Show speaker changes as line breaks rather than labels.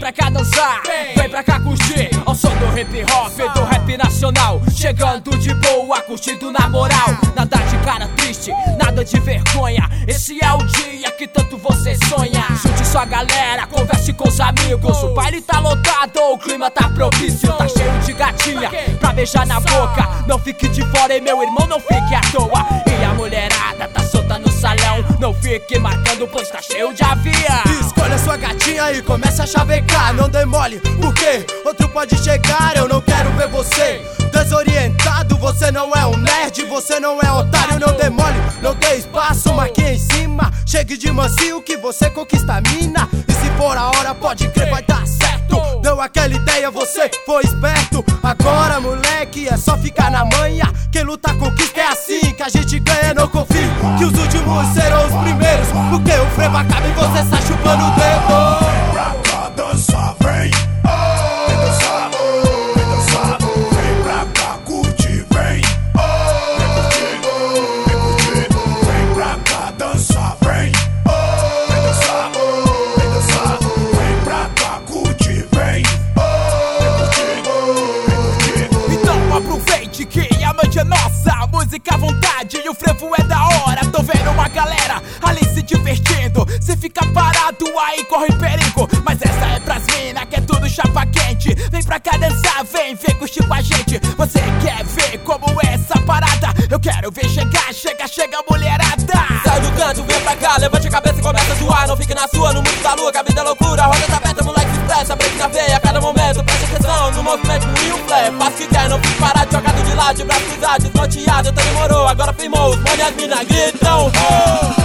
pra cá dançar, vem pra cá curtir ao som do hip hop, do rap nacional. Chegando de boa, curtindo na moral. Nada de cara triste, nada de vergonha. Esse é o dia que tanto você sonha. Junte sua galera, converse com os amigos. O baile tá lotado, o clima tá propício. Tá cheio de gatinha pra beijar na boca. Não fique de fora, e meu irmão, não fique à toa. E a mulherada tá solta no salão. Não fique marcando, pois tá cheio de avião.
Escolha sua gatinha e comece a chavecar. Não demole, porque outro pode chegar. Eu não quero ver você desorientado. Você não é um nerd, você não é otário. Não demole, não dê espaço, marque em cima. Chegue de mansinho que você conquista a mina. E se for a hora, pode crer, vai dar certo. Deu aquela ideia, você foi esperto. Agora, moleque, é só ficar na manha. Quem luta conquista, é assim que a gente ganha. Não confie que os últimos serão os primeiros, porque o frevo acaba e você sai chupando o dedo.
Vem pra cá dançar, vem. Vem dançar, vem dançar. Vem pra cá curtir, vem. Vem curtir, vem curtir. Vem pra cá dançar, vem. Vem dançar, vem dançar. Vem pra cá curtir, vem. Vem curtir, vem curtir.
Então aproveite que a noite é nossa. A música à vontade e o frevo é da hora. Tô vendo uma galera ali se divertindo. Se fica parado aí corre perigo. Mas essa é pras mina que é tudo chapa quente. Vem pra cá dançar, vem curtir com a gente. Você quer ver como é essa parada? Eu quero ver chegar, chega mulherada.
Sai do canto, vem pra cá, levante a cabeça e começa a zoar. Não fique na sua, no mundo da lua, que a vida é loucura. A roda tá aberta, moleque se expressa, break na veia a cada momento. Presta atenção no movimento e um flare. Faz o que quer, não fique parado, jogado de lado, de braço cruzado, desnorteado. Então demorou, agora firmou, os mãe e as mina gritam. Oh!